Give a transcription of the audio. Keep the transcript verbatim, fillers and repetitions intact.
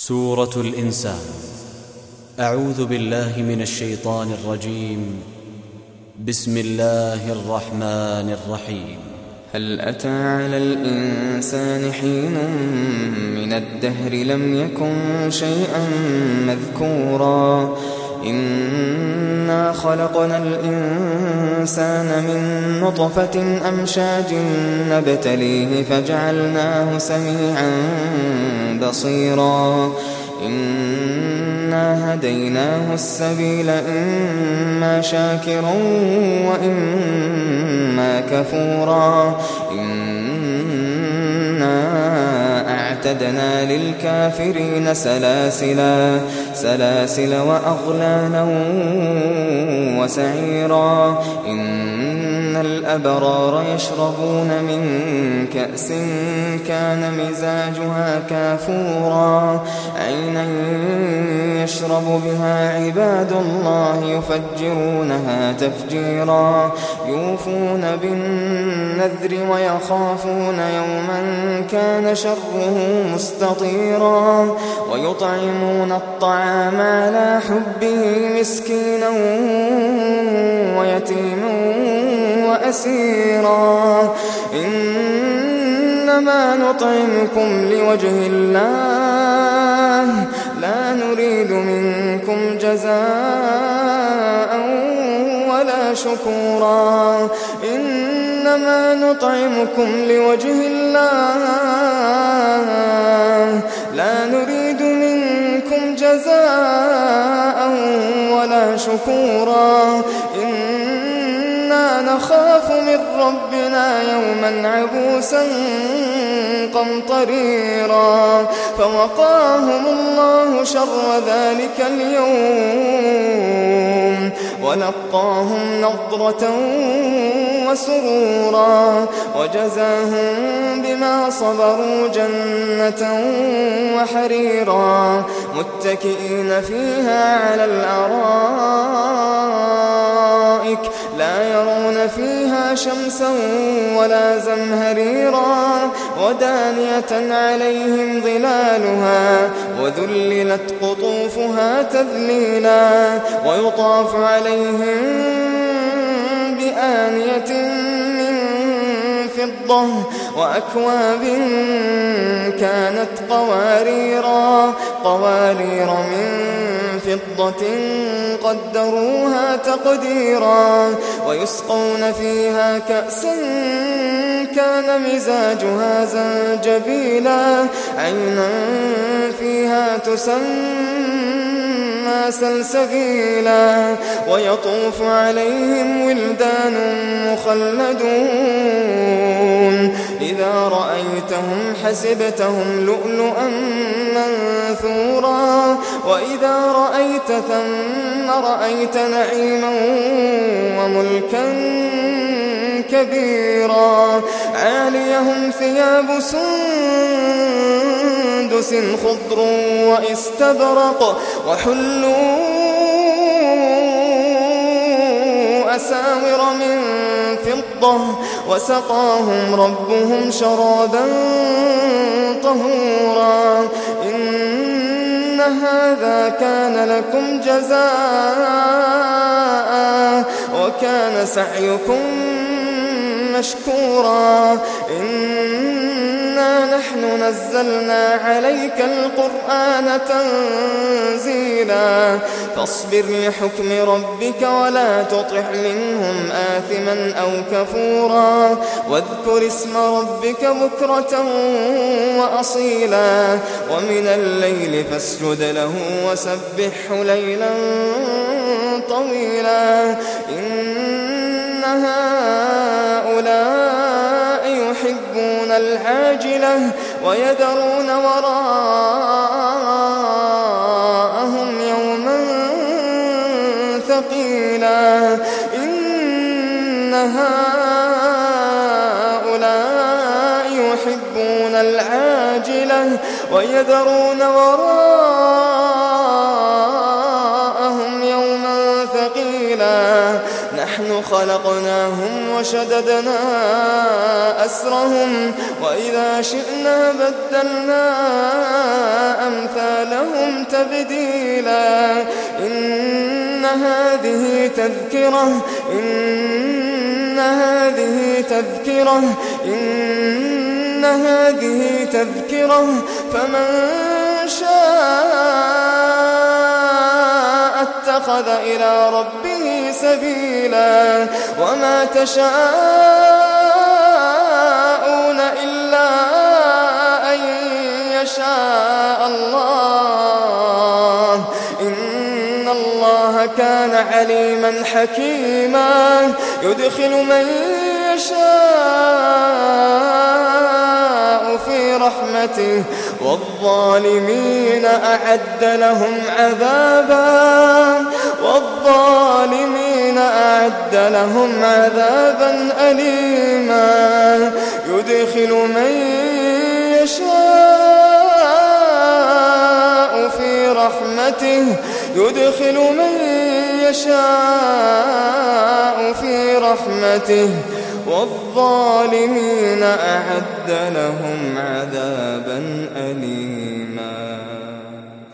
سورة الإنسان. أعوذ بالله من الشيطان الرجيم. بسم الله الرحمن الرحيم. هل أتى على الإنسان حين من الدهر لم يكن شيئا مذكورا إنا خلقنا الإنسان من نطفة أمشاج نبتليه فجعلناه سميعا بصيرا إنا هديناه السبيل إما شاكرا وإما كفورا إنا أعتدنا للكافرين سلاسلا سلاسل وأغلالا وسعيرا إن الأبرار يشربون من كأس كان مزاجها كافورا عينا يشرب بها عباد الله يفجرونها تفجيرا يوفون بالنذر ويخافون يوما كان شره مستطيرا ويطعمون الطعام على حبه مسكينا ويتيما وأسيرا إنما نطعمكم لوجه الله لا نريد منكم جزاء ولا شكورا إنما نطعمكم لوجه الله لا نريد منكم جزاء ولا شكورا إنا نخاف من ربنا يوما عبوسا قمطريرا فوقاهم الله شر ذلك اليوم ولقاهم نضرة وسرورا وجزاهم بما صبروا جنة وحريرا متكئين فيها على الأرائك لا يرون فيها شمسا ولا زمهريرا ودانية عليهم ظلالها وذللت قطوفها تذليلا ويطاف عليهم بآنية من فضة وأكواب كانت قواريرا قوارير من فضة قدروها تقديرا ويسقون فيها كأسا كان مزاجها زنجبيلا عينا فيها تسمى سلسبيلا ويطوف عليهم ولدان مخلدون إذا رأيتهم حسبتهم لؤلؤا منثورا وإذا رأيت ثم رأيت نعيما وملكا كبيرا عاليهم ثياب سندس خضر واستبرق وحلوا أساور من فضة وسقاهم ربهم شرابا طهورا إن هذا كان لكم جزاء وكان سعيكم مشكورا إنا نحن نزلنا عليك القرآن تنزيلا فاصبر لحكم ربك ولا تطع منهم آثما أو كفورا واذكر اسم ربك بكرة وأصيلا ومن الليل فاسجد له وسبحه ليلا طويلا إن هؤلاء يحبون العاجلة ويذرون وراءهم يوما ثقيلا إن هؤلاء يحبون العاجلة ويذرون وراءهم يوما ثقيلا نحن خلقناهم وشددنا أسرهم وإذا شئنا بدلنا أمثالهم تبديلا إن هذه تذكرة إن هذه تذكرة إن هذه تذكرة فمن شاء اتخذ إلى ربه سبيلا وما تشاءون إلا أن يشاء الله إن الله كان عليما حكيما يدخل من يشاء في رحمته والظالمين أعد لهم عذابا والظالمين أعد لهم عذابا أليما يدخل من يشاء في رحمته يدخل من يشاء في رحمته والظالمين أعد لهم عذابا أليما.